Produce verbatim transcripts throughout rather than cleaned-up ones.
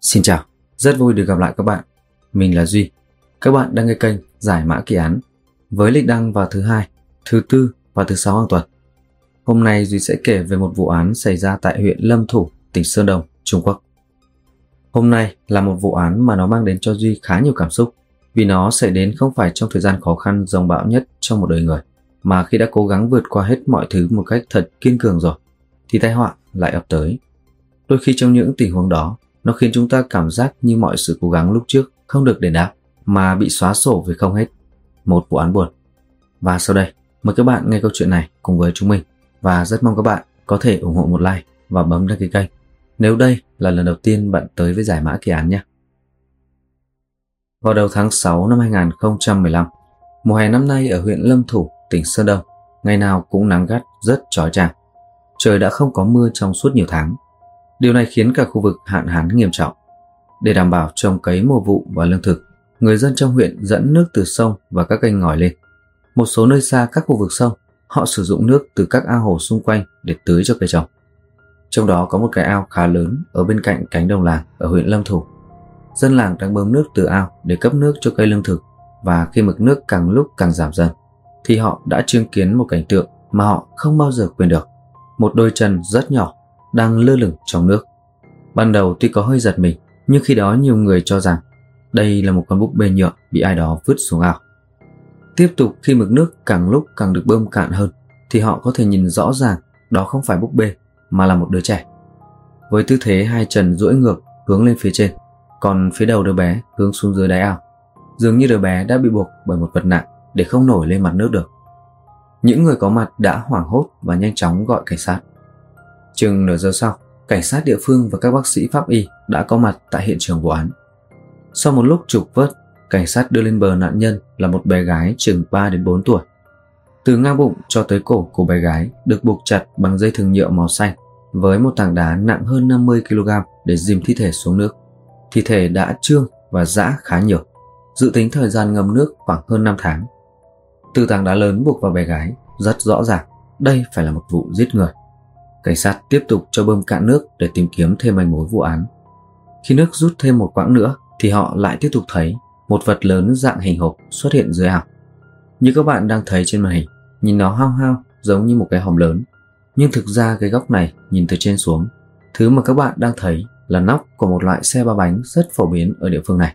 Xin chào, rất vui được gặp lại các bạn. Mình là Duy. Các bạn đang nghe kênh Giải Mã Kỳ Án với lịch đăng vào thứ hai, thứ tư và thứ sáu hàng tuần. Hôm nay Duy sẽ kể về một vụ án xảy ra tại huyện Lâm Thủ, tỉnh Sơn Đông, Trung Quốc. Hôm nay là một vụ án mà nó mang đến cho Duy khá nhiều cảm xúc, vì nó xảy đến không phải trong thời gian khó khăn dòng bão nhất trong một đời người, mà khi đã cố gắng vượt qua hết mọi thứ một cách thật kiên cường rồi, thì tai họa lại ập tới. Đôi khi trong những tình huống đó, nó khiến chúng ta cảm giác như mọi sự cố gắng lúc trước không được đền đáp, mà bị xóa sổ vì không hết. Một vụ án buồn. Và sau đây, mời các bạn nghe câu chuyện này cùng với chúng mình, và rất mong các bạn có thể ủng hộ một like và bấm đăng ký kênh nếu đây là lần đầu tiên bạn tới với Giải Mã Kỳ Án nhé. Vào đầu tháng sáu năm hai nghìn không trăm mười lăm, mùa hè năm nay ở huyện Lâm Thủ, tỉnh Sơn Đông, ngày nào cũng nắng gắt rất chói chang. Trời đã không có mưa trong suốt nhiều tháng. Điều này khiến cả khu vực hạn hán nghiêm trọng. Để đảm bảo trồng cấy mùa vụ và lương thực, người dân trong huyện dẫn nước từ sông và các kênh ngòi lên. Một số nơi xa các khu vực sông, họ sử dụng nước từ các ao hồ xung quanh để tưới cho cây trồng. Trong đó có một cái ao khá lớn ở bên cạnh cánh đồng làng ở huyện Lâm Thủ. Dân làng đang bơm nước từ ao để cấp nước cho cây lương thực, và khi mực nước càng lúc càng giảm dần, thì họ đã chứng kiến một cảnh tượng mà họ không bao giờ quên được. Một đôi chân rất nhỏ đang lơ lửng trong nước. Ban đầu tuy có hơi giật mình, nhưng khi đó nhiều người cho rằng đây là một con búp bê nhựa bị ai đó vứt xuống ao. Tiếp tục, khi mực nước càng lúc càng được bơm cạn hơn, thì họ có thể nhìn rõ ràng đó không phải búp bê mà là một đứa trẻ, với tư thế hai chân duỗi ngược hướng lên phía trên, còn phía đầu đứa bé hướng xuống dưới đáy ao. Dường như đứa bé đã bị buộc bởi một vật nặng để không nổi lên mặt nước được. Những người có mặt đã hoảng hốt và nhanh chóng gọi cảnh sát. Chừng nửa giờ sau, cảnh sát địa phương và các bác sĩ pháp y đã có mặt tại hiện trường vụ án. Sau một lúc trục vớt, cảnh sát đưa lên bờ nạn nhân là một bé gái chừng ba đến bốn tuổi. Từ ngang bụng cho tới cổ của bé gái được buộc chặt bằng dây thừng nhựa màu xanh với một tảng đá nặng hơn năm mươi ki lô gam để dìm thi thể xuống nước. Thi thể đã trương và rã khá nhiều, dự tính thời gian ngâm nước khoảng hơn năm tháng. Từ tảng đá lớn buộc vào bé gái, rất rõ ràng đây phải là một vụ giết người. Cảnh sát tiếp tục cho bơm cạn nước để tìm kiếm thêm manh mối vụ án. Khi nước rút thêm một quãng nữa thì họ lại tiếp tục thấy một vật lớn dạng hình hộp xuất hiện dưới ao. Như các bạn đang thấy trên màn hình, nhìn nó hao hao giống như một cái hòm lớn, nhưng thực ra cái góc này nhìn từ trên xuống, thứ mà các bạn đang thấy là nóc của một loại xe ba bánh rất phổ biến ở địa phương này.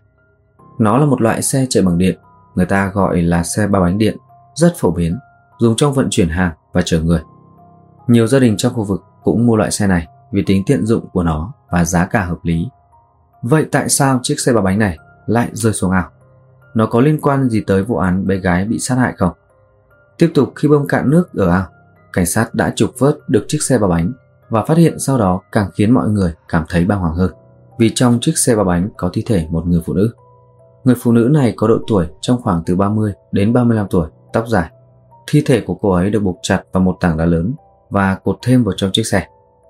Nó là một loại xe chạy bằng điện, người ta gọi là xe ba bánh điện, rất phổ biến, dùng trong vận chuyển hàng và chở người. Nhiều gia đình trong khu vực cũng mua loại xe này vì tính tiện dụng của nó và giá cả hợp lý. Vậy tại sao chiếc xe ba bánh này lại rơi xuống ao? Nó có liên quan gì tới vụ án bé gái bị sát hại không? Tiếp tục, khi bơm cạn nước ở ao, cảnh sát đã trục vớt được chiếc xe ba bánh, và phát hiện sau đó càng khiến mọi người cảm thấy bàng hoàng hơn, vì trong chiếc xe ba bánh có thi thể một người phụ nữ. Người phụ nữ này có độ tuổi trong khoảng từ ba mươi đến ba mươi lăm tuổi, tóc dài. Thi thể của cô ấy được buộc chặt vào một tảng đá lớn và cột thêm vào trong chiếc xe.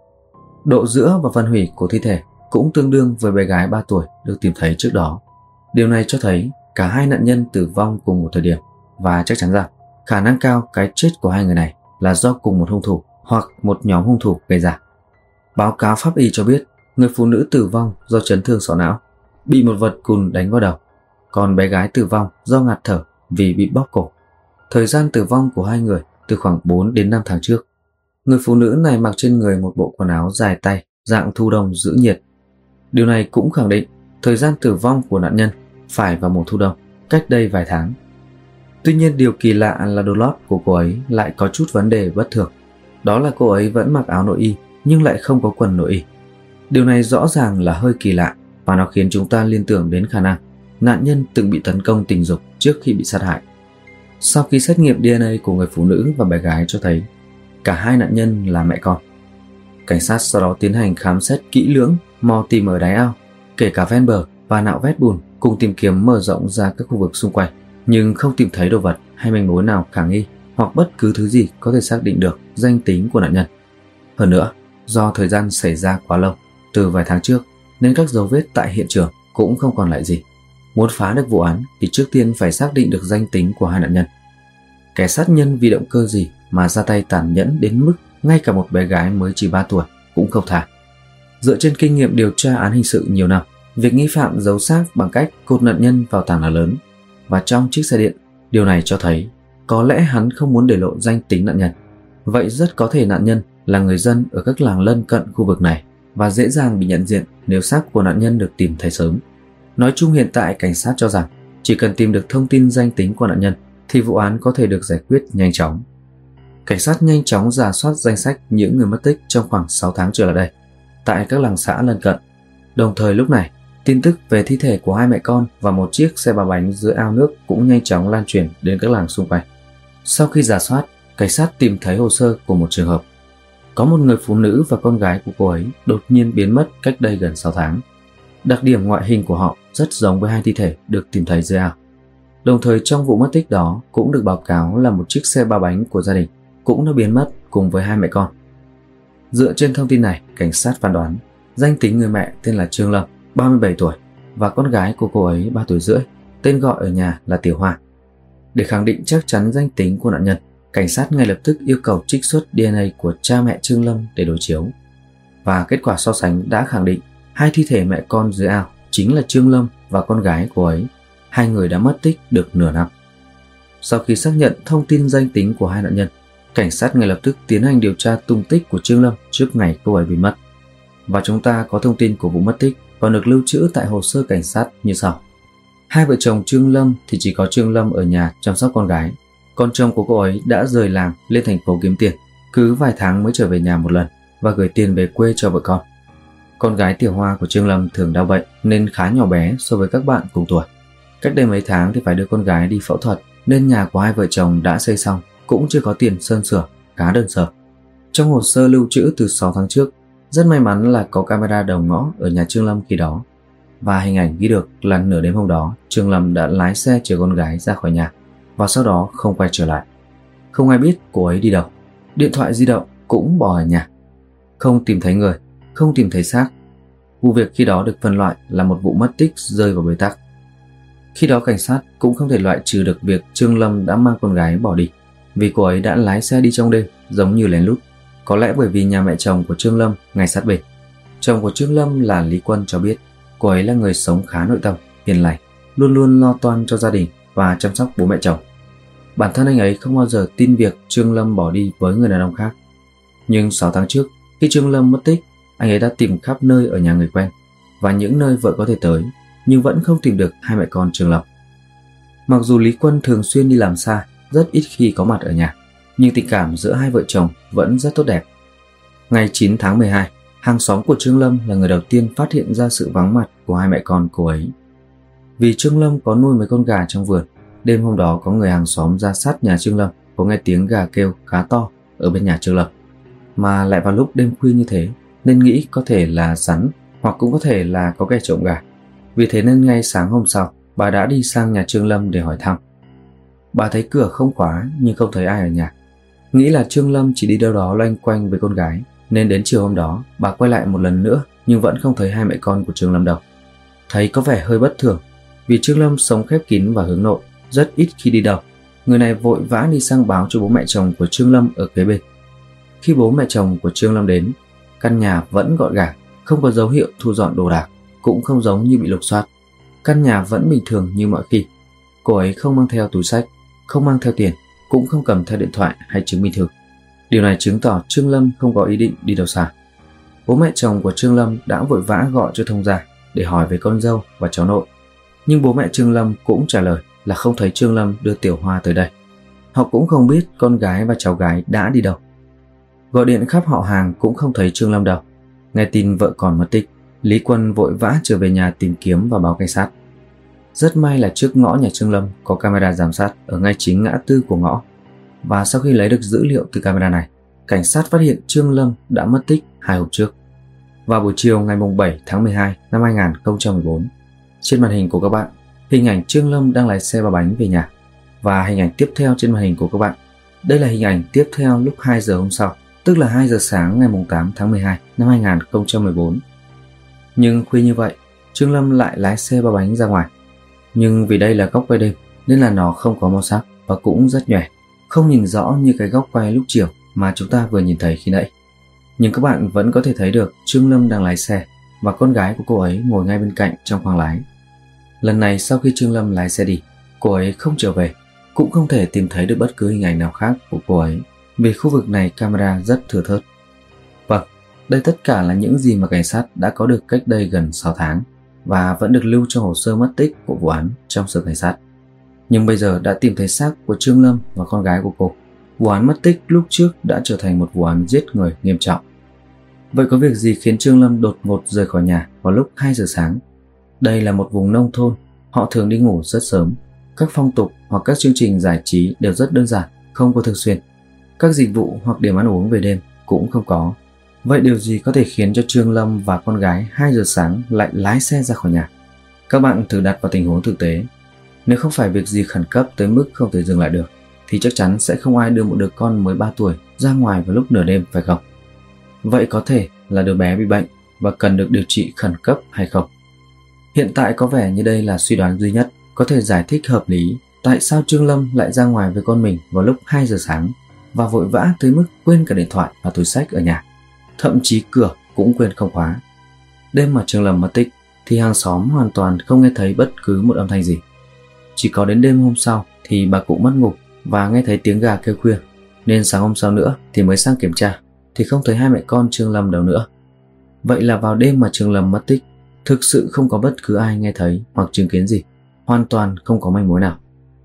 Độ giữa và phân hủy của thi thể cũng tương đương với bé gái ba tuổi được tìm thấy trước đó. Điều này cho thấy cả hai nạn nhân tử vong cùng một thời điểm, và chắc chắn rằng khả năng cao cái chết của hai người này là do cùng một hung thủ hoặc một nhóm hung thủ gây ra. Báo cáo pháp y cho biết người phụ nữ tử vong do chấn thương sọ não, bị một vật cùn đánh vào đầu, còn bé gái tử vong do ngạt thở vì bị bóp cổ. Thời gian tử vong của hai người từ khoảng bốn đến năm tháng trước. Người phụ nữ này mặc trên người một bộ quần áo dài tay dạng thu đông giữ nhiệt. Điều này cũng khẳng định thời gian tử vong của nạn nhân phải vào mùa thu đông, cách đây vài tháng. Tuy nhiên, điều kỳ lạ là đồ lót của cô ấy lại có chút vấn đề bất thường. Đó là cô ấy vẫn mặc áo nội y nhưng lại không có quần nội y. Điều này rõ ràng là hơi kỳ lạ, và nó khiến chúng ta liên tưởng đến khả năng nạn nhân từng bị tấn công tình dục trước khi bị sát hại. Sau khi xét nghiệm đê en a của người phụ nữ và bé gái cho thấy cả hai nạn nhân là mẹ con, cảnh sát sau đó tiến hành khám xét kỹ lưỡng, mò tìm ở đáy ao, kể cả ven bờ và nạo vét bùn, cùng tìm kiếm mở rộng ra các khu vực xung quanh, nhưng không tìm thấy đồ vật hay manh mối nào khả nghi hoặc bất cứ thứ gì có thể xác định được danh tính của nạn nhân. Hơn nữa, do thời gian xảy ra quá lâu, từ vài tháng trước, nên các dấu vết tại hiện trường cũng không còn lại gì. Muốn phá được vụ án thì trước tiên phải xác định được danh tính của hai nạn nhân. Kẻ sát nhân vì động cơ gì mà ra tay tàn nhẫn đến mức ngay cả một bé gái mới chỉ ba tuổi cũng không tha. Dựa trên kinh nghiệm điều tra án hình sự nhiều năm, Việc nghi phạm giấu xác bằng cách cột nạn nhân vào tảng đá lớn và trong chiếc xe điện, điều này cho thấy có lẽ hắn không muốn để lộ danh tính nạn nhân. Vậy rất có thể nạn nhân là người dân ở các làng lân cận khu vực này và dễ dàng bị nhận diện nếu xác của nạn nhân được tìm thấy sớm. Nói chung hiện tại cảnh sát cho rằng chỉ cần tìm được thông tin danh tính của nạn nhân thì vụ án có thể được giải quyết nhanh chóng. Cảnh sát nhanh chóng rà soát danh sách những người mất tích trong khoảng sáu tháng trở lại đây tại các làng xã lân cận. Đồng thời lúc này, tin tức về thi thể của hai mẹ con và một chiếc xe ba bánh giữa ao nước cũng nhanh chóng lan truyền đến các làng xung quanh. Sau khi rà soát, cảnh sát tìm thấy hồ sơ của một trường hợp. Có một người phụ nữ và con gái của cô ấy đột nhiên biến mất cách đây gần sáu tháng. Đặc điểm ngoại hình của họ rất giống với hai thi thể được tìm thấy dưới ao. Đồng thời trong vụ mất tích đó cũng được báo cáo là một chiếc xe ba bánh của gia đình cũng đã biến mất cùng với hai mẹ con. Dựa trên thông tin này, cảnh sát phán đoán danh tính người mẹ tên là Trương Lâm, ba mươi bảy tuổi, và con gái của cô ấy ba tuổi rưỡi, tên gọi ở nhà là Tiểu Hoa. Để khẳng định chắc chắn danh tính của nạn nhân, cảnh sát ngay lập tức yêu cầu trích xuất đê en a của cha mẹ Trương Lâm để đối chiếu. Và kết quả so sánh đã khẳng định hai thi thể mẹ con dưới ao chính là Trương Lâm và con gái cô ấy. Hai người đã mất tích được nửa năm. Sau khi xác nhận thông tin danh tính của hai nạn nhân, cảnh sát ngay lập tức tiến hành điều tra tung tích của Trương Lâm trước ngày cô ấy bị mất. Và chúng ta có thông tin của vụ mất tích và được lưu trữ tại hồ sơ cảnh sát như sau. Hai vợ chồng Trương Lâm thì chỉ có Trương Lâm ở nhà chăm sóc con gái. Con chồng của cô ấy đã rời làng lên thành phố kiếm tiền, cứ vài tháng mới trở về nhà một lần và gửi tiền về quê cho vợ con. Con gái Tiểu Hoa của Trương Lâm thường đau bệnh nên khá nhỏ bé so với các bạn cùng tuổi. Cách đây mấy tháng thì phải đưa con gái đi phẫu thuật nên nhà của hai vợ chồng đã xây xong, cũng chưa có tiền sơn sửa, khá đơn sơ. Trong hồ sơ lưu trữ từ sáu tháng trước, rất may mắn là có camera đầu ngõ ở nhà Trương Lâm khi đó. Và hình ảnh ghi được là nửa đêm hôm đó, Trương Lâm đã lái xe chở con gái ra khỏi nhà và sau đó không quay trở lại. Không ai biết cô ấy đi đâu. Điện thoại di động cũng bỏ ở nhà. Không tìm thấy người, không tìm thấy xác. Vụ việc khi đó được phân loại là một vụ mất tích rơi vào bế tắc. Khi đó cảnh sát cũng không thể loại trừ được việc Trương Lâm đã mang con gái bỏ đi, vì cô ấy đã lái xe đi trong đêm giống như lén lút. Có lẽ bởi vì nhà mẹ chồng của Trương Lâm ngay sát bên. Chồng của Trương Lâm là Lý Quân cho biết cô ấy là người sống khá nội tâm, hiền lành, luôn luôn lo toan cho gia đình và chăm sóc bố mẹ chồng. Bản thân anh ấy không bao giờ tin việc Trương Lâm bỏ đi với người đàn ông khác. Nhưng sáu tháng trước, khi Trương Lâm mất tích, anh ấy đã tìm khắp nơi ở nhà người quen và những nơi vợ có thể tới, nhưng vẫn không tìm được hai mẹ con Trương Lâm. Mặc dù Lý Quân thường xuyên đi làm xa, rất ít khi có mặt ở nhà, nhưng tình cảm giữa hai vợ chồng vẫn rất tốt đẹp. Ngày chín tháng mười hai, hàng xóm của Trương Lâm là người đầu tiên phát hiện ra sự vắng mặt của hai mẹ con cô ấy. Vì Trương Lâm có nuôi mấy con gà trong vườn, đêm hôm đó có người hàng xóm ra sát nhà Trương Lâm có nghe tiếng gà kêu khá to ở bên nhà Trương Lâm. Mà lại vào lúc đêm khuya như thế nên nghĩ có thể là rắn hoặc cũng có thể là có kẻ trộm gà. Vì thế nên ngay sáng hôm sau, bà đã đi sang nhà Trương Lâm để hỏi thăm. Bà thấy cửa không khóa nhưng không thấy ai ở nhà. Nghĩ là Trương Lâm chỉ đi đâu đó loanh quanh với con gái, nên đến chiều hôm đó bà quay lại một lần nữa nhưng vẫn không thấy hai mẹ con của Trương Lâm đâu. Thấy có vẻ hơi bất thường, vì Trương Lâm sống khép kín và hướng nội, rất ít khi đi đâu. Người này vội vã đi sang báo cho bố mẹ chồng của Trương Lâm ở kế bên. Khi bố mẹ chồng của Trương Lâm đến, căn nhà vẫn gọn gàng, không có dấu hiệu thu dọn đồ đạc, cũng không giống như bị lục soát. Căn nhà vẫn bình thường như mọi khi. Cô ấy không mang theo túi xách, không mang theo tiền, cũng không cầm theo điện thoại hay chứng minh thư. Điều này chứng tỏ Trương Lâm không có ý định đi đâu xa. Bố mẹ chồng của Trương Lâm đã vội vã gọi cho thông gia để hỏi về con dâu và cháu nội. Nhưng bố mẹ Trương Lâm cũng trả lời là không thấy Trương Lâm đưa Tiểu Hoa tới đây. Họ cũng không biết con gái và cháu gái đã đi đâu. Gọi điện khắp họ hàng cũng không thấy Trương Lâm đâu. Nghe tin vợ còn mất tích, Lý Quân vội vã trở về nhà tìm kiếm và báo cảnh sát. Rất may là trước ngõ nhà Trương Lâm có camera giám sát ở ngay chính ngã tư của ngõ. Và sau khi lấy được dữ liệu từ camera này, cảnh sát phát hiện Trương Lâm đã mất tích hai hôm trước. Vào buổi chiều ngày bảy tháng mười hai năm hai nghìn không trăm mười bốn, trên màn hình của các bạn, hình ảnh Trương Lâm đang lái xe ba bánh về nhà. Và hình ảnh tiếp theo trên màn hình của các bạn, đây là hình ảnh tiếp theo lúc hai giờ hôm sau, tức là hai giờ sáng ngày tám tháng mười hai năm hai nghìn không trăm mười bốn. Nhưng khuya như vậy, Trương Lâm lại lái xe ba bánh ra ngoài. Nhưng vì đây là góc quay đêm nên là nó không có màu sắc và cũng rất nhòe, không nhìn rõ như cái góc quay lúc chiều mà chúng ta vừa nhìn thấy khi nãy. Nhưng các bạn vẫn có thể thấy được Trương Lâm đang lái xe và con gái của cô ấy ngồi ngay bên cạnh trong khoang lái. Lần này sau khi Trương Lâm lái xe đi, cô ấy không trở về, cũng không thể tìm thấy được bất cứ hình ảnh nào khác của cô ấy vì khu vực này camera rất thưa thớt. Vâng, đây tất cả là những gì mà cảnh sát đã có được cách đây gần sáu tháng và vẫn được lưu trong hồ sơ mất tích của vụ án trong sở cảnh sát. Nhưng bây giờ đã tìm thấy xác của Trương Lâm và con gái của cô. Vụ án mất tích lúc trước đã trở thành một vụ án giết người nghiêm trọng. Vậy có việc gì khiến Trương Lâm đột ngột rời khỏi nhà vào lúc hai giờ sáng? Đây là một vùng nông thôn, họ thường đi ngủ rất sớm. Các phong tục hoặc các chương trình giải trí đều rất đơn giản, không có thường xuyên. Các dịch vụ hoặc điểm ăn uống về đêm cũng không có. Vậy điều gì có thể khiến cho Trương Lâm và con gái hai giờ sáng lại lái xe ra khỏi nhà? Các bạn thử đặt vào tình huống thực tế. Nếu không phải việc gì khẩn cấp tới mức không thể dừng lại được, thì chắc chắn sẽ không ai đưa một đứa con mới ba tuổi ra ngoài vào lúc nửa đêm, phải không? Vậy có thể là đứa bé bị bệnh và cần được điều trị khẩn cấp hay không? Hiện tại có vẻ như đây là suy đoán duy nhất có thể giải thích hợp lý tại sao Trương Lâm lại ra ngoài với con mình vào lúc hai giờ sáng và vội vã tới mức quên cả điện thoại và túi xách ở nhà. Thậm chí cửa cũng quên không khóa. Đêm mà Trương Lâm mất tích thì hàng xóm hoàn toàn không nghe thấy bất cứ một âm thanh gì. Chỉ có đến đêm hôm sau thì bà cụ mất ngủ và nghe thấy tiếng gà kêu khuya, nên sáng hôm sau nữa thì mới sang kiểm tra thì không thấy hai mẹ con Trương Lâm đâu nữa. Vậy là vào đêm mà Trương Lâm mất tích, thực sự không có bất cứ ai nghe thấy hoặc chứng kiến gì, hoàn toàn không có manh mối nào.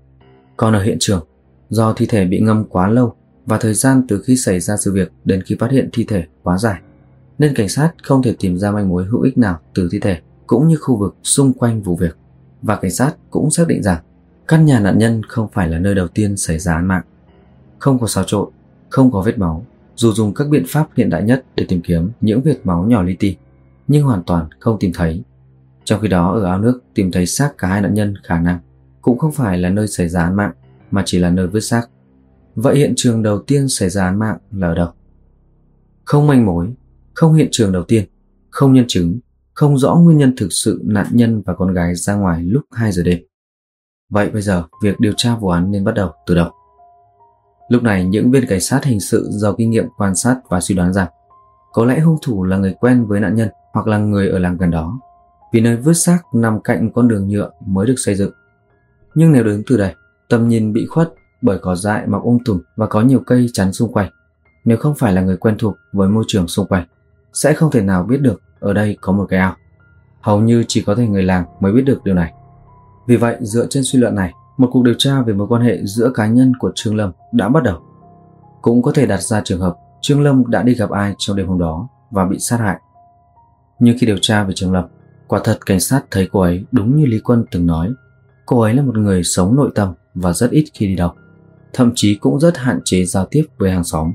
Còn ở hiện trường, do thi thể bị ngâm quá lâu và thời gian từ khi xảy ra sự việc đến khi phát hiện thi thể quá dài, nên cảnh sát không thể tìm ra manh mối hữu ích nào từ thi thể cũng như khu vực xung quanh vụ việc. Và cảnh sát cũng xác định rằng căn nhà nạn nhân không phải là nơi đầu tiên xảy ra án mạng. Không có xáo trộn, không có vết máu, dù dùng các biện pháp hiện đại nhất để tìm kiếm những vệt máu nhỏ li ti, nhưng hoàn toàn không tìm thấy. Trong khi đó ở ao nước tìm thấy xác cả hai nạn nhân khả năng cũng không phải là nơi xảy ra án mạng mà chỉ là nơi vứt xác. Vậy hiện trường đầu tiên xảy ra án mạng là ở đâu? Không manh mối, không hiện trường đầu tiên, không nhân chứng, không rõ nguyên nhân thực sự nạn nhân và con gái ra ngoài lúc hai giờ đêm. Vậy bây giờ việc điều tra vụ án nên bắt đầu từ đâu? Lúc này những viên cảnh sát hình sự giàu kinh nghiệm quan sát và suy đoán rằng có lẽ hung thủ là người quen với nạn nhân hoặc là người ở làng gần đó, vì nơi vứt xác nằm cạnh con đường nhựa mới được xây dựng. Nhưng nếu đứng từ đây, tầm nhìn bị khuất bởi cỏ dại mọc um tùm và có nhiều cây chắn xung quanh, nếu không phải là người quen thuộc với môi trường xung quanh, sẽ không thể nào biết được ở đây có một cái ao. Hầu như chỉ có thể người làng mới biết được điều này. Vì vậy, dựa trên suy luận này, một cuộc điều tra về mối quan hệ giữa cá nhân của Trương Lâm đã bắt đầu. Cũng có thể đặt ra trường hợp Trương Lâm đã đi gặp ai trong đêm hôm đó và bị sát hại. Nhưng khi điều tra về Trương Lâm, quả thật cảnh sát thấy cô ấy đúng như Lý Quân từng nói. Cô ấy là một người sống nội tâm và rất ít khi đi đâu, thậm chí cũng rất hạn chế giao tiếp với hàng xóm.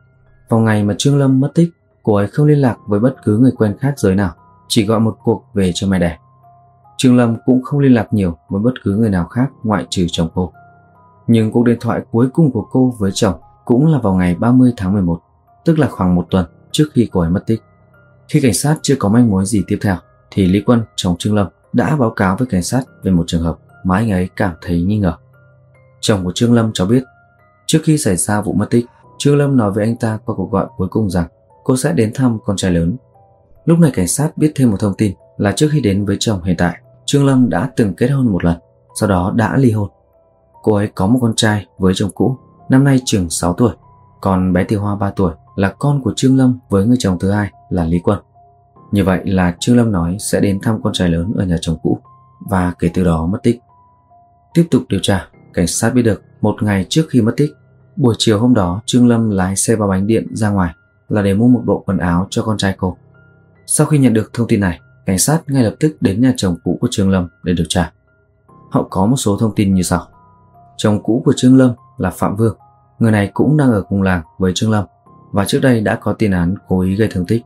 Vào ngày mà Trương Lâm mất tích, cô ấy không liên lạc với bất cứ người quen khác giới nào, chỉ gọi một cuộc về cho mẹ đẻ. Trương Lâm cũng không liên lạc nhiều với bất cứ người nào khác ngoại trừ chồng cô. Nhưng cuộc điện thoại cuối cùng của cô với chồng cũng là vào ngày ba mươi tháng mười một, tức là khoảng một tuần trước khi cô ấy mất tích. Khi cảnh sát chưa có manh mối gì tiếp theo, thì Lý Quân, chồng Trương Lâm, đã báo cáo với cảnh sát về một trường hợp mà anh ấy cảm thấy nghi ngờ. Chồng của Trương Lâm cho biết, trước khi xảy ra vụ mất tích, Trương Lâm nói với anh ta qua cuộc gọi cuối cùng rằng cô sẽ đến thăm con trai lớn. Lúc này cảnh sát biết thêm một thông tin là trước khi đến với chồng hiện tại, Trương Lâm đã từng kết hôn một lần, sau đó đã ly hôn. Cô ấy có một con trai với chồng cũ, năm nay chừng sáu tuổi, còn bé Tiểu Hoa ba tuổi là con của Trương Lâm với người chồng thứ hai là Lý Quân. Như vậy là Trương Lâm nói sẽ đến thăm con trai lớn ở nhà chồng cũ và kể từ đó mất tích. Tiếp tục điều tra, cảnh sát biết được một ngày trước khi mất tích, buổi chiều hôm đó Trương Lâm lái xe ba bánh điện ra ngoài là để mua một bộ quần áo cho con trai cô. Sau khi nhận được thông tin này, cảnh sát ngay lập tức đến nhà chồng cũ của Trương Lâm để điều tra. Họ có một số thông tin như sau. Chồng cũ của Trương Lâm là Phạm Vương. Người này cũng đang ở cùng làng với Trương Lâm và trước đây đã có tiền án cố ý gây thương tích.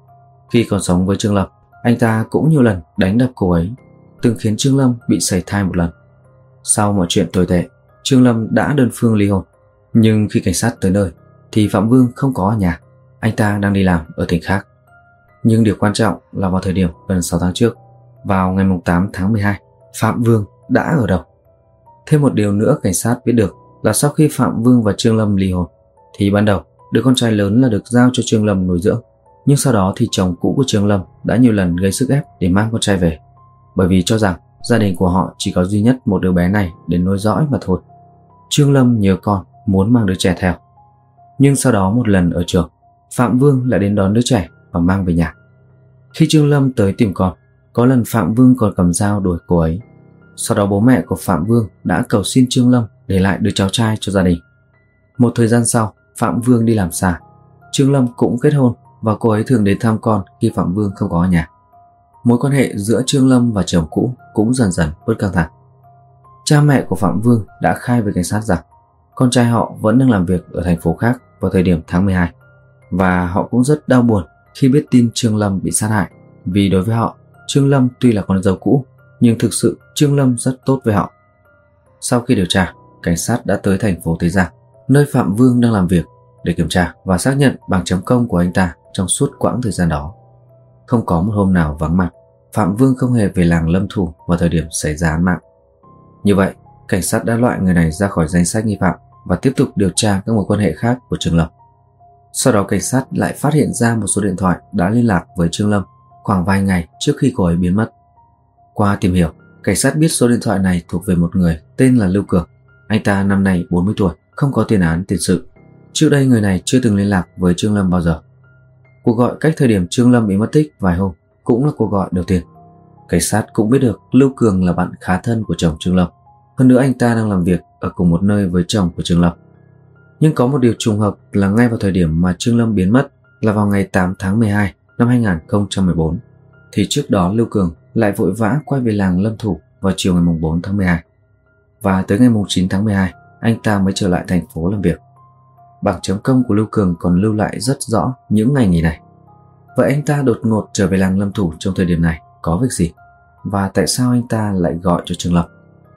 Khi còn sống với Trương Lâm, anh ta cũng nhiều lần đánh đập cô ấy, từng khiến Trương Lâm bị sảy thai một lần. Sau mọi chuyện tồi tệ, Trương Lâm đã đơn phương ly hôn. Nhưng khi cảnh sát tới nơi thì Phạm Vương không có ở nhà, anh ta đang đi làm ở tỉnh khác. Nhưng điều quan trọng là vào thời điểm gần sáu tháng trước, vào ngày tám tháng mười hai, Phạm Vương đã ở đâu? Thêm một điều nữa cảnh sát biết được là sau khi Phạm Vương và Trương Lâm ly hôn, thì ban đầu đứa con trai lớn là được giao cho Trương Lâm nuôi dưỡng. Nhưng sau đó thì chồng cũ của Trương Lâm đã nhiều lần gây sức ép để mang con trai về, bởi vì cho rằng gia đình của họ chỉ có duy nhất một đứa bé này để nối dõi mà thôi. Trương Lâm nhớ con, muốn mang đứa trẻ theo. Nhưng sau đó một lần ở trường, Phạm Vương lại đến đón đứa trẻ và mang về nhà. Khi Trương Lâm tới tìm con, có lần Phạm Vương còn cầm dao đuổi cô ấy. Sau đó bố mẹ của Phạm Vương đã cầu xin Trương Lâm để lại đứa cháu trai cho gia đình. Một thời gian sau, Phạm Vương đi làm xa. Trương Lâm cũng kết hôn và cô ấy thường đến thăm con khi Phạm Vương không có ở nhà. Mối quan hệ giữa Trương Lâm và chồng cũ cũng dần dần bớt căng thẳng. Cha mẹ của Phạm Vương đã khai với cảnh sát rằng con trai họ vẫn đang làm việc ở thành phố khác vào thời điểm tháng mười hai, và họ cũng rất đau buồn khi biết tin Trương Lâm bị sát hại, vì đối với họ, Trương Lâm tuy là con dâu cũ nhưng thực sự Trương Lâm rất tốt với họ. Sau khi điều tra, cảnh sát đã tới thành phố Tế Giang, nơi Phạm Vương đang làm việc, để kiểm tra và xác nhận bằng chấm công của anh ta trong suốt quãng thời gian đó. Không có một hôm nào vắng mặt, Phạm Vương không hề về làng Lâm Thủ vào thời điểm xảy ra án mạng. Như vậy, cảnh sát đã loại người này ra khỏi danh sách nghi phạm và tiếp tục điều tra các mối quan hệ khác của Trương Lâm. Sau đó cảnh sát lại phát hiện ra một số điện thoại đã liên lạc với Trương Lâm khoảng vài ngày trước khi cô ấy biến mất. Qua tìm hiểu, cảnh sát biết số điện thoại này thuộc về một người tên là Lưu Cường. Anh ta năm nay bốn mươi tuổi, không có tiền án tiền sự. Trước đây người này chưa từng liên lạc với Trương Lâm bao giờ. Cuộc gọi cách thời điểm Trương Lâm bị mất tích vài hôm cũng là cuộc gọi đầu tiên. Cảnh sát cũng biết được Lưu Cường là bạn khá thân của chồng Trương Lâm. Hơn nữa anh ta đang làm việc ở cùng một nơi với chồng của Trương Lâm. Nhưng có một điều trùng hợp là ngay vào thời điểm mà Trương Lâm biến mất là vào ngày tám tháng mười hai năm hai nghìn không trăm mười bốn, thì trước đó Lưu Cường lại vội vã quay về làng Lâm Thủ vào chiều ngày bốn tháng mười hai. Và tới ngày chín tháng mười hai, anh ta mới trở lại thành phố làm việc. Bảng chấm công của Lưu Cường còn lưu lại rất rõ những ngày nghỉ này. Vậy anh ta đột ngột trở về làng Lâm Thủ trong thời điểm này có việc gì? Và tại sao anh ta lại gọi cho Trương Lâm?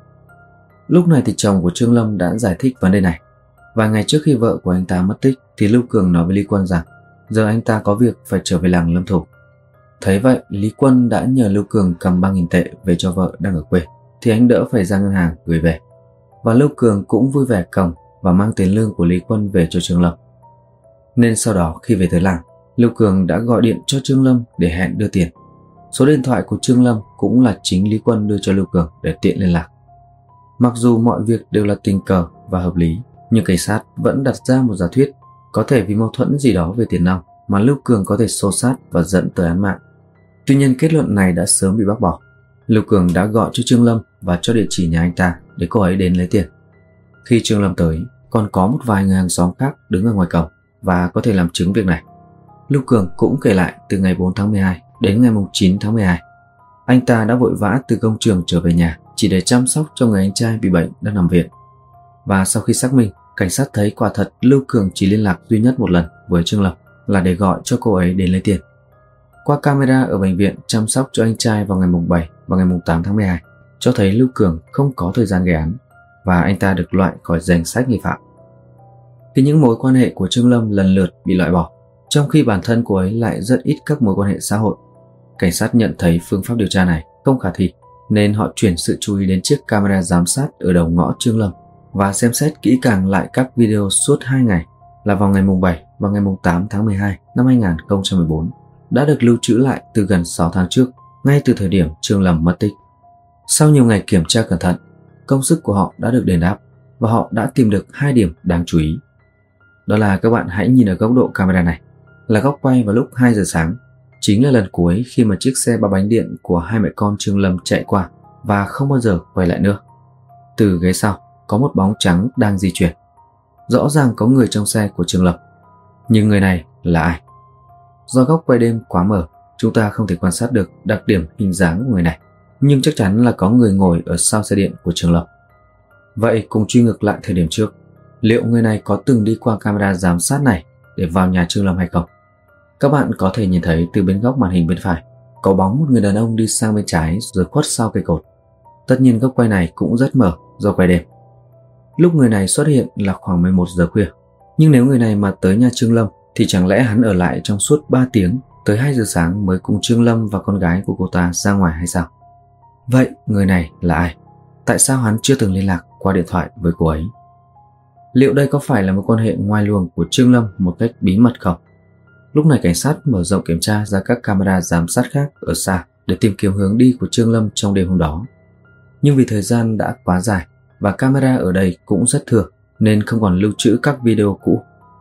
Lúc này thì chồng của Trương Lâm đã giải thích vấn đề này. Vài ngày trước khi vợ của anh ta mất tích thì Lưu Cường nói với Lý Quân rằng giờ anh ta có việc phải trở về làng Lâm Thủ. Thấy vậy, Lý Quân đã nhờ Lưu Cường cầm ba nghìn tệ về cho vợ đang ở quê, thì anh đỡ phải ra ngân hàng gửi về. Và Lưu Cường cũng vui vẻ cầm và mang tiền lương của Lý Quân về cho Trương Lâm. Nên sau đó khi về tới làng, Lưu Cường đã gọi điện cho Trương Lâm để hẹn đưa tiền. Số điện thoại của Trương Lâm cũng là chính Lý Quân đưa cho Lưu Cường để tiện liên lạc. Mặc dù mọi việc đều là tình cờ và hợp lý, nhưng cảnh sát vẫn đặt ra một giả thuyết có thể vì mâu thuẫn gì đó về tiền nong mà Lưu Cường có thể xô xát và dẫn tới án mạng. Tuy nhiên kết luận này đã sớm bị bác bỏ. Lưu Cường đã gọi cho Trương Lâm và cho địa chỉ nhà anh ta để cô ấy đến lấy tiền. Khi Trương Lâm tới, còn có một vài người hàng xóm khác đứng ở ngoài cổng và có thể làm chứng việc này. Lưu Cường cũng kể lại từ ngày bốn tháng mười hai đến ngày chín tháng mười hai, anh ta đã vội vã từ công trường trở về nhà chỉ để chăm sóc cho người anh trai bị bệnh đang nằm viện. Và sau khi xác minh, cảnh sát thấy quả thật Lưu Cường chỉ liên lạc duy nhất một lần với Trương Lâm là để gọi cho cô ấy đến lấy tiền. Qua camera ở bệnh viện chăm sóc cho anh trai vào ngày bảy và ngày tám tháng mười hai cho thấy Lưu Cường không có thời gian gây án và anh ta được loại khỏi danh sách nghi phạm. Thì những mối quan hệ của Trương Lâm lần lượt bị loại bỏ, trong khi bản thân cô ấy lại rất ít các mối quan hệ xã hội. Cảnh sát nhận thấy phương pháp điều tra này không khả thi, nên họ chuyển sự chú ý đến chiếc camera giám sát ở đầu ngõ Trương Lâm và xem xét kỹ càng lại các video suốt hai ngày là vào ngày bảy và ngày tám tháng mười hai năm hai nghìn không trăm mười bốn đã được lưu trữ lại từ gần sáu tháng trước, ngay từ thời điểm Trương Lâm mất tích. Sau nhiều ngày kiểm tra cẩn thận, công sức của họ đã được đền đáp và họ đã tìm được hai điểm đáng chú ý. Đó là các bạn hãy nhìn ở góc độ camera này, là góc quay vào lúc hai giờ sáng, chính là lần cuối khi mà chiếc xe ba bánh điện của hai mẹ con Trương Lâm chạy qua và không bao giờ quay lại nữa. Từ ghế sau có một bóng trắng đang di chuyển. Rõ ràng có người trong xe của Trương Lâm. Nhưng người này là ai? Do góc quay đêm quá mờ, chúng ta không thể quan sát được đặc điểm hình dáng của người này, nhưng chắc chắn là có người ngồi ở sau xe điện của Trương Lâm. Vậy cùng truy ngược lại thời điểm trước, liệu người này có từng đi qua camera giám sát này để vào nhà Trương Lâm hay không? Các bạn có thể nhìn thấy từ bên góc màn hình bên phải có bóng một người đàn ông đi sang bên trái rồi khuất sau cây cột. Tất nhiên góc quay này cũng rất mờ do quay đêm. Lúc người này xuất hiện là khoảng mười một giờ khuya, nhưng nếu người này mà tới nhà Trương Lâm thì chẳng lẽ hắn ở lại trong suốt ba tiếng tới hai giờ sáng mới cùng Trương Lâm và con gái của cô ta ra ngoài hay sao? Vậy người này là ai? Tại sao hắn chưa từng liên lạc qua điện thoại với cô ấy? Liệu đây có phải là một quan hệ ngoài luồng của Trương Lâm một cách bí mật không? Lúc này cảnh sát mở rộng kiểm tra ra các camera giám sát khác ở xa để tìm kiếm hướng đi của Trương Lâm trong đêm hôm đó. Nhưng vì thời gian đã quá dài và camera ở đây cũng rất thừa nên không còn lưu trữ các video cũ.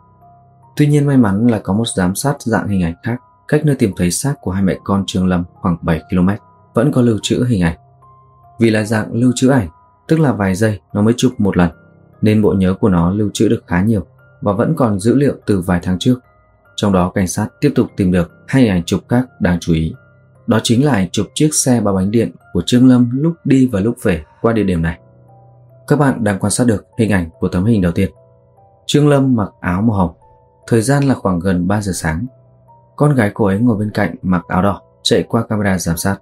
Tuy nhiên may mắn là có một giám sát dạng hình ảnh khác cách nơi tìm thấy xác của hai mẹ con Trương Lâm khoảng bảy ki lô mét vẫn có lưu trữ hình ảnh. Vì là dạng lưu trữ ảnh, tức là vài giây nó mới chụp một lần, nên bộ nhớ của nó lưu trữ được khá nhiều và vẫn còn dữ liệu từ vài tháng trước. Trong đó cảnh sát tiếp tục tìm được hai hình ảnh chụp khác đáng chú ý. Đó chính là ảnh chụp chiếc xe ba bánh điện của Trương Lâm lúc đi và lúc về qua địa điểm này. Các bạn đang quan sát được hình ảnh của tấm hình đầu tiên. Trương Lâm mặc áo màu hồng. Thời gian là khoảng gần ba giờ sáng. Con gái cô ấy ngồi bên cạnh mặc áo đỏ chạy qua camera giám sát.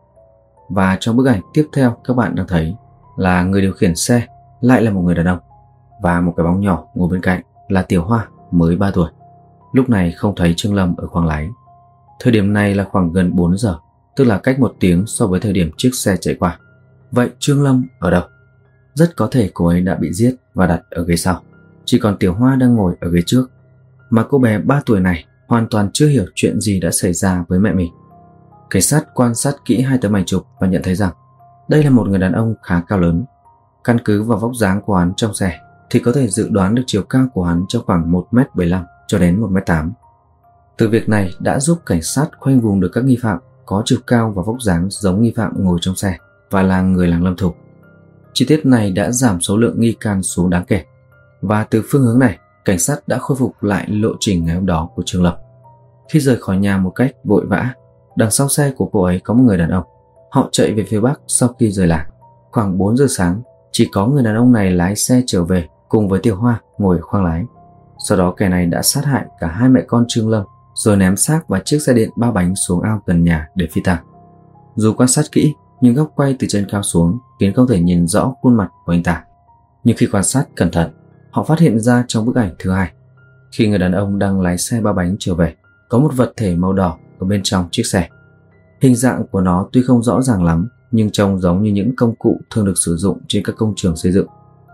Và trong bức ảnh tiếp theo các bạn đang thấy là người điều khiển xe lại là một người đàn ông. Và một cái bóng nhỏ ngồi bên cạnh là Tiểu Hoa mới ba tuổi. Lúc này không thấy Trương Lâm ở khoang lái. Thời điểm này là khoảng gần bốn giờ, tức là cách một tiếng so với thời điểm chiếc xe chạy qua. Vậy Trương Lâm ở đâu? Rất có thể cô ấy đã bị giết và đặt ở ghế sau. Chỉ còn Tiểu Hoa đang ngồi ở ghế trước. Mà cô bé ba tuổi này hoàn toàn chưa hiểu chuyện gì đã xảy ra với mẹ mình. Cảnh sát quan sát kỹ hai tấm ảnh chụp và nhận thấy rằng đây là một người đàn ông khá cao lớn. Căn cứ vào vóc dáng của hắn trong xe thì có thể dự đoán được chiều cao của hắn trong khoảng một mét bảy mươi lăm cho đến một mét tám. Từ việc này đã giúp cảnh sát khoanh vùng được các nghi phạm có chiều cao và vóc dáng giống nghi phạm ngồi trong xe và là người làng Lâm Thục. Chi tiết này đã giảm số lượng nghi can xuống đáng kể. Và từ phương hướng này, cảnh sát đã khôi phục lại lộ trình ngày hôm đó của Trương Lâm. Khi rời khỏi nhà một cách vội vã, đằng sau xe của cô ấy có một người đàn ông. Họ chạy về phía bắc sau khi rời làng. Khoảng bốn giờ sáng, chỉ có người đàn ông này lái xe trở về cùng với Tiểu Hoa ngồi khoang lái. Sau đó kẻ này đã sát hại cả hai mẹ con Trương Lâm rồi ném xác và chiếc xe điện ba bánh xuống ao gần nhà để phi tang. Dù quan sát kỹ, nhưng góc quay từ trên cao xuống khiến không thể nhìn rõ khuôn mặt của anh ta. Nhưng khi quan sát cẩn thận, họ phát hiện ra trong bức ảnh thứ hai, khi người đàn ông đang lái xe ba bánh trở về, có một vật thể màu đỏ ở bên trong chiếc xe. Hình dạng của nó tuy không rõ ràng lắm, nhưng trông giống như những công cụ thường được sử dụng trên các công trường xây dựng.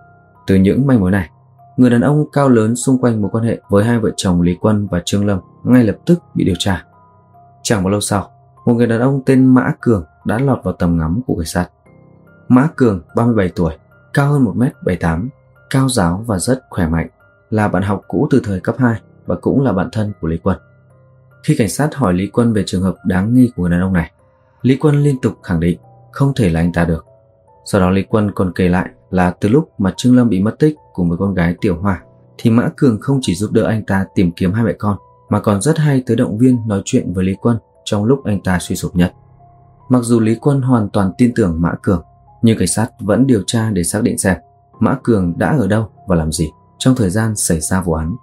Từ những manh mối này, người đàn ông cao lớn xung quanh mối quan hệ với hai vợ chồng Lý Quân và Trương Lâm ngay lập tức bị điều tra. Chẳng bao lâu sau, một người đàn ông tên Mã Cường đã lọt vào tầm ngắm của cảnh sát. Mã Cường, ba mươi bảy tuổi, cao hơn một mét bảy mươi tám, cao ráo và rất khỏe mạnh, là bạn học cũ từ thời cấp hai và cũng là bạn thân của Lý Quân. Khi cảnh sát hỏi Lý Quân về trường hợp đáng nghi của người đàn ông này, Lý Quân liên tục khẳng định không thể là anh ta được. Sau đó Lý Quân còn kể lại là từ lúc mà Trương Lâm bị mất tích cùng với con gái Tiểu Hoa, thì Mã Cường không chỉ giúp đỡ anh ta tìm kiếm hai mẹ con, mà còn rất hay tới động viên nói chuyện với Lý Quân trong lúc anh ta suy sụp nhất. Mặc dù Lý Quân hoàn toàn tin tưởng Mã Cường, nhưng cảnh sát vẫn điều tra để xác định xem Mã Cường đã ở đâu và làm gì trong thời gian xảy ra vụ án.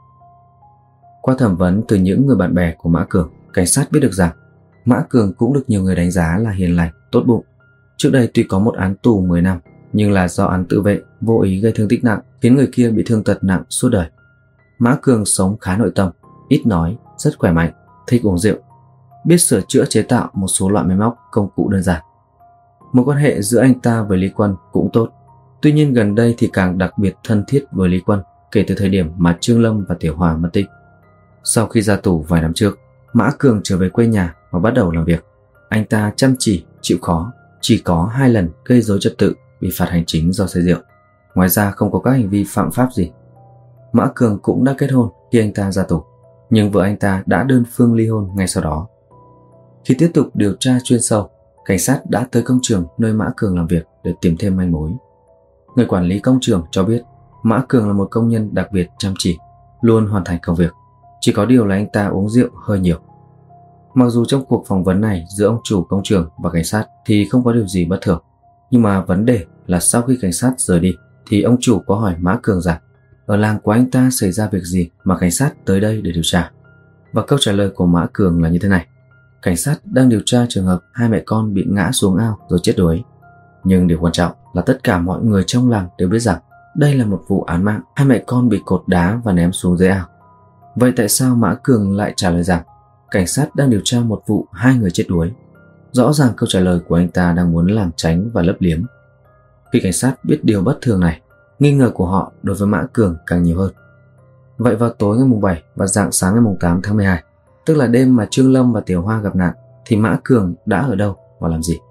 Qua thẩm vấn từ những người bạn bè của Mã Cường, cảnh sát biết được rằng Mã Cường cũng được nhiều người đánh giá là hiền lành, tốt bụng. Trước đây tuy có một án tù mười năm, nhưng là do án tự vệ vô ý gây thương tích nặng khiến người kia bị thương tật nặng suốt đời. Mã Cường sống khá nội tâm, ít nói, rất khỏe mạnh, thích uống rượu, biết sửa chữa chế tạo một số loại máy móc, công cụ đơn giản. Mối quan hệ giữa anh ta với Lý Quân cũng tốt. Tuy nhiên gần đây thì càng đặc biệt thân thiết với Lý Quân kể từ thời điểm mà Trương Lâm và Tiểu Hoa mất tích. Sau khi ra tù vài năm trước, Mã Cường trở về quê nhà và bắt đầu làm việc. Anh ta chăm chỉ, chịu khó, chỉ có hai lần gây rối trật tự bị phạt hành chính do say rượu. Ngoài ra không có các hành vi phạm pháp gì. Mã Cường cũng đã kết hôn khi anh ta ra tù, nhưng vợ anh ta đã đơn phương ly hôn ngay sau đó. Khi tiếp tục điều tra chuyên sâu, cảnh sát đã tới công trường nơi Mã Cường làm việc để tìm thêm manh mối. Người quản lý công trường cho biết Mã Cường là một công nhân đặc biệt chăm chỉ, luôn hoàn thành công việc. Chỉ có điều là anh ta uống rượu hơi nhiều. Mặc dù trong cuộc phỏng vấn này giữa ông chủ công trường và cảnh sát thì không có điều gì bất thường, nhưng mà vấn đề là sau khi cảnh sát rời đi thì ông chủ có hỏi Mã Cường rằng ở làng của anh ta xảy ra việc gì mà cảnh sát tới đây để điều tra. Và câu trả lời của Mã Cường là như thế này: cảnh sát đang điều tra trường hợp hai mẹ con bị ngã xuống ao rồi chết đuối. Nhưng điều quan trọng là tất cả mọi người trong làng đều biết rằng đây là một vụ án mạng, hai mẹ con bị cột đá và ném xuống dưới ao. Vậy tại sao Mã Cường lại trả lời rằng cảnh sát đang điều tra một vụ hai người chết đuối? Rõ ràng câu trả lời của anh ta đang muốn lảng tránh và lấp liếm. Khi cảnh sát biết điều bất thường này, nghi ngờ của họ đối với Mã Cường càng nhiều hơn. Vậy vào tối ngày bảy và rạng sáng ngày tám tháng mười hai, tức là đêm mà Trương Lâm và Tiểu Hoa gặp nạn, thì Mã Cường đã ở đâu và làm gì.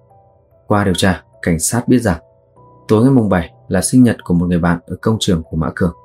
Qua điều tra, cảnh sát biết rằng tối ngày mùng bảy là sinh nhật của một người bạn ở công trường của Mã Cường.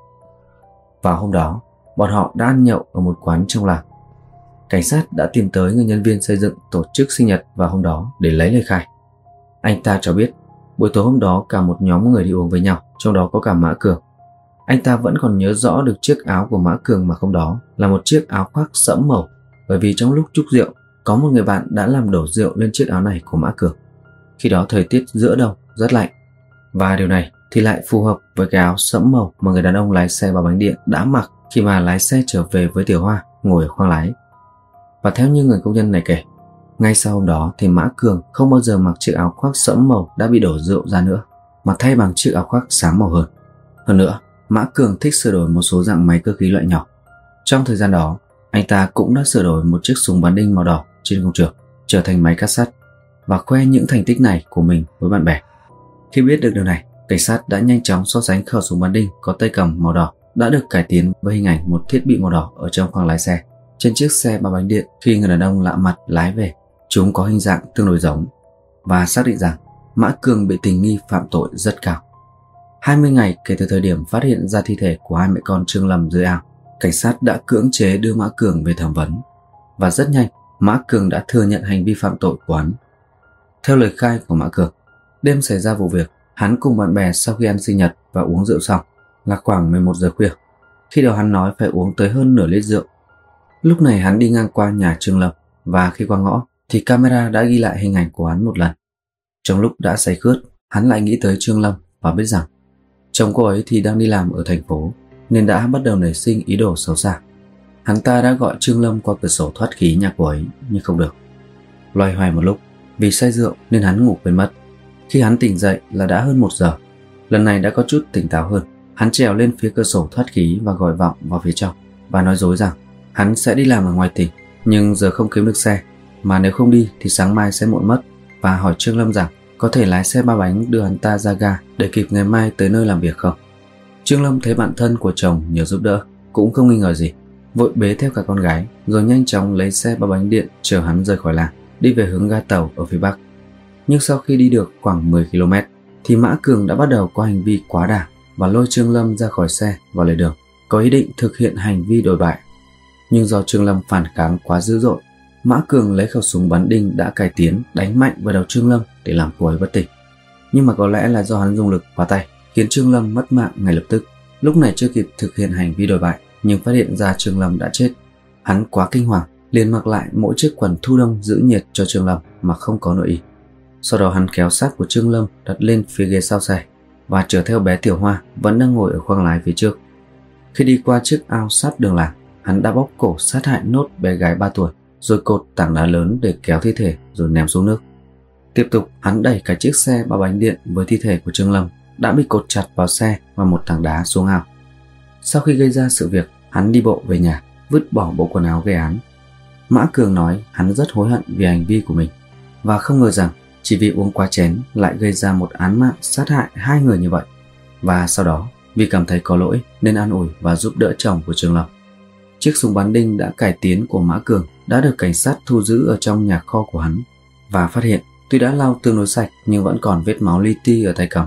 Vào hôm đó, bọn họ đã ăn nhậu ở một quán trong làng. Cảnh sát đã tìm tới người nhân viên xây dựng tổ chức sinh nhật vào hôm đó để lấy lời khai. Anh ta cho biết buổi tối hôm đó cả một nhóm người đi uống với nhau, trong đó có cả Mã Cường. Anh ta vẫn còn nhớ rõ được chiếc áo của Mã Cường mặc hôm đó là một chiếc áo khoác sẫm màu, bởi vì trong lúc chúc rượu, có một người bạn đã làm đổ rượu lên chiếc áo này của Mã Cường. Khi đó thời tiết giữa đông rất lạnh, và điều này thì lại phù hợp với cái áo sẫm màu mà người đàn ông lái xe ba bánh điện đã mặc khi mà lái xe trở về với Tiểu Hoa ngồi ở khoang lái. Và theo như người công nhân này kể, ngay sau hôm đó thì Mã Cường không bao giờ mặc chiếc áo khoác sẫm màu đã bị đổ rượu ra nữa, mà thay bằng chiếc áo khoác sáng màu hơn. Hơn nữa, Mã Cường thích sửa đổi một số dạng máy cơ khí loại nhỏ. Trong thời gian đó, anh ta cũng đã sửa đổi một chiếc súng bắn đinh màu đỏ trên công trường trở thành máy cắt sắt và khoe những thành tích này của mình với bạn bè. Khi biết được điều này, cảnh sát đã nhanh chóng so sánh khẩu súng bắn đinh có tay cầm màu đỏ đã được cải tiến với hình ảnh một thiết bị màu đỏ ở trong khoang lái xe trên chiếc xe ba bánh điện khi người đàn ông lạ mặt lái về. Chúng có hình dạng tương đối giống và xác định rằng Mã Cường bị tình nghi phạm tội rất cao. hai mươi ngày kể từ thời điểm phát hiện ra thi thể của hai mẹ con Trương Lâm dưới ao, cảnh sát đã cưỡng chế đưa Mã Cường về thẩm vấn. Và rất nhanh, Mã Cường đã thừa nhận hành vi phạm tội của hắn. Theo lời khai của Mã Cường, đêm xảy ra vụ việc, hắn cùng bạn bè sau khi ăn sinh nhật và uống rượu xong là khoảng mười một giờ khuya. Khi đó hắn nói phải uống tới hơn nửa lít rượu. Lúc này hắn đi ngang qua nhà Trương Lâm, và khi qua ngõ thì camera đã ghi lại hình ảnh của hắn một lần. Trong lúc đã say khướt, hắn lại nghĩ tới Trương Lâm và biết rằng chồng cô ấy thì đang đi làm ở thành phố, nên đã bắt đầu nảy sinh ý đồ xấu xa. Hắn ta đã gọi Trương Lâm qua cửa sổ thoát khí nhà cô ấy nhưng không được. Loay hoay một lúc, vì say rượu nên hắn ngủ quên mất. Khi hắn tỉnh dậy là đã hơn một giờ. Lần này đã có chút tỉnh táo hơn, hắn trèo lên phía cửa sổ thoát khí và gọi vọng vào phía trong và nói dối rằng hắn sẽ đi làm ở ngoài tỉnh, nhưng giờ không kiếm được xe, mà nếu không đi thì sáng mai sẽ muộn mất, và hỏi Trương Lâm rằng có thể lái xe ba bánh đưa hắn ta ra ga để kịp ngày mai tới nơi làm việc không. Trương Lâm thấy bạn thân của chồng nhờ giúp đỡ, cũng không nghi ngờ gì, vội bế theo cả con gái rồi nhanh chóng lấy xe ba bánh điện chở hắn rời khỏi làng, đi về hướng ga tàu ở phía bắc. Nhưng sau khi đi được khoảng mười ki lô mét thì Mã Cường đã bắt đầu có hành vi quá đà và lôi Trương Lâm ra khỏi xe vào lề đường, có ý định thực hiện hành vi đồi bại. Nhưng do Trương Lâm phản kháng quá dữ dội, Mã Cường lấy khẩu súng bắn đinh đã cải tiến đánh mạnh vào đầu Trương Lâm để làm cô ấy bất tỉnh. Nhưng mà có lẽ là do hắn dùng lực quá tay khiến Trương Lâm mất mạng ngay lập tức. Lúc này chưa kịp thực hiện hành vi đồi bại nhưng phát hiện ra Trương Lâm đã chết. Hắn quá kinh hoàng liền mặc lại mỗi chiếc quần thu đông giữ nhiệt cho Trương Lâm mà không có nội y. Sau đó hắn kéo xác của Trương Lâm đặt lên phía ghế sau xe và chở theo bé Tiểu Hoa vẫn đang ngồi ở khoang lái phía trước. Khi đi qua chiếc ao sát đường làng, hắn đã bóp cổ sát hại nốt bé gái ba tuổi rồi cột tảng đá lớn để kéo thi thể rồi ném xuống nước. Tiếp tục hắn đẩy cả chiếc xe ba bánh điện với thi thể của Trương Lâm đã bị cột chặt vào xe và một tảng đá xuống ao. Sau khi gây ra sự việc, hắn đi bộ về nhà, vứt bỏ bộ quần áo gây án. Mã Cường nói hắn rất hối hận vì hành vi của mình và không ngờ rằng chỉ vì uống quá chén lại gây ra một án mạng sát hại hai người như vậy. Và sau đó vì cảm thấy có lỗi nên an ủi và giúp đỡ chồng của Trương Lâm. Chiếc súng bắn đinh đã cải tiến của Mã Cường đã được cảnh sát thu giữ ở trong nhà kho của hắn và phát hiện tuy đã lau tương đối sạch nhưng vẫn còn vết máu li ti ở tay cầm.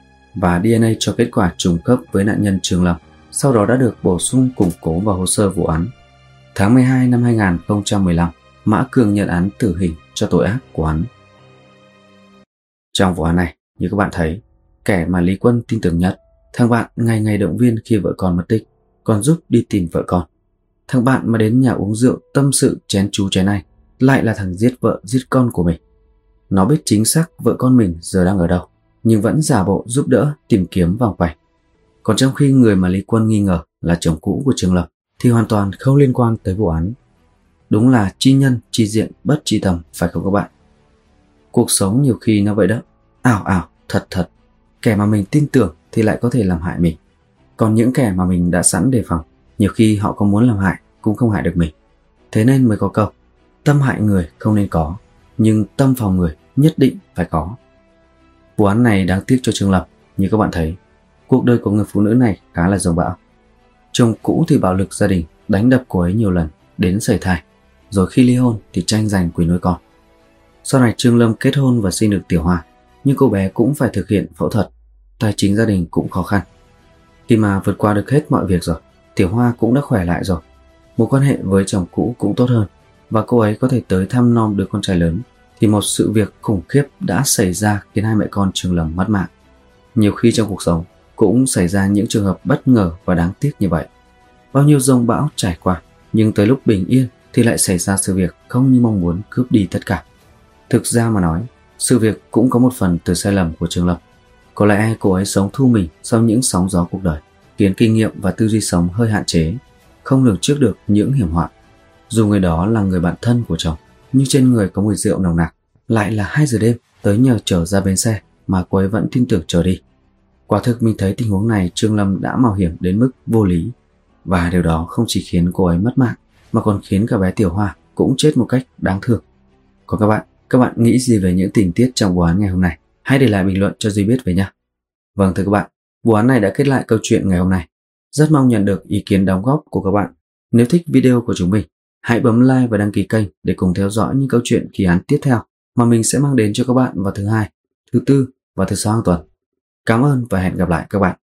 Và đê en a cho kết quả trùng khớp với nạn nhân Trương Lâm, sau đó đã được bổ sung củng cố vào hồ sơ vụ án. Tháng mười hai năm hai nghìn không trăm mười lăm, Mã Cường nhận án tử hình cho tội ác của hắn. Trong vụ án này, như các bạn thấy, kẻ mà Lý Quân tin tưởng nhất, thằng bạn ngày ngày động viên khi vợ con mất tích, còn giúp đi tìm vợ con. Thằng bạn mà đến nhà uống rượu tâm sự chén chú chén này lại là thằng giết vợ giết con của mình. Nó biết chính xác vợ con mình giờ đang ở đâu, nhưng vẫn giả bộ giúp đỡ tìm kiếm vòng quay. Còn trong khi người mà Lý Quân nghi ngờ là chồng cũ của Trương Lâm thì hoàn toàn không liên quan tới vụ án. Đúng là chi nhân chi diện bất chi tâm, phải không các bạn? Cuộc sống nhiều khi nó vậy đó, ảo ảo thật thật. Kẻ mà mình tin tưởng thì lại có thể làm hại mình, còn những kẻ mà mình đã sẵn đề phòng, nhiều khi họ có muốn làm hại cũng không hại được mình. Thế nên mới có câu tâm hại người không nên có, nhưng tâm phòng người nhất định phải có. Vụ án này đáng tiếc cho Trương Lâm. Như các bạn thấy, cuộc đời của người phụ nữ này khá là dông bão. Chồng cũ thì bạo lực gia đình, đánh đập cô ấy nhiều lần đến sẩy thai, rồi khi ly hôn thì tranh giành quyền nuôi con. Sau này Trương Lâm kết hôn và sinh được Tiểu Hoa, nhưng cô bé cũng phải thực hiện phẫu thuật, tài chính gia đình cũng khó khăn. Khi mà vượt qua được hết mọi việc rồi, Tiểu Hoa cũng đã khỏe lại rồi. Mối quan hệ với chồng cũ cũng tốt hơn và cô ấy có thể tới thăm nom đứa con trai lớn, thì một sự việc khủng khiếp đã xảy ra khiến hai mẹ con Trương Lâm mất mạng. Nhiều khi trong cuộc sống cũng xảy ra những trường hợp bất ngờ và đáng tiếc như vậy. Bao nhiêu giông bão trải qua, nhưng tới lúc bình yên thì lại xảy ra sự việc không như mong muốn cướp đi tất cả. Thực ra mà nói, sự việc cũng có một phần từ sai lầm của Trương Lâm. Có lẽ cô ấy sống thu mình sau những sóng gió cuộc đời, khiến kinh nghiệm và tư duy sống hơi hạn chế, không lường trước được những hiểm họa. Dù người đó là người bạn thân của chồng, nhưng trên người có mùi rượu nồng nặc, lại là hai giờ đêm tới nhờ chở ra bến xe mà cô ấy vẫn tin tưởng chở đi. Quả thực mình thấy tình huống này Trương Lâm đã mạo hiểm đến mức vô lý, và điều đó không chỉ khiến cô ấy mất mạng mà còn khiến cả bé Tiểu Hoa cũng chết một cách đáng thương. Còn các bạn, các bạn nghĩ gì về những tình tiết trong vụ án ngày hôm nay? Hãy để lại bình luận cho Duy biết với nhé. Vâng thưa các bạn, vụ án này đã kết lại câu chuyện ngày hôm nay. Rất mong nhận được ý kiến đóng góp của các bạn. Nếu thích video của chúng mình, hãy bấm like và đăng ký kênh để cùng theo dõi những câu chuyện kỳ án tiếp theo mà mình sẽ mang đến cho các bạn vào thứ hai, thứ tư và thứ sáu hàng tuần. Cảm ơn và hẹn gặp lại các bạn.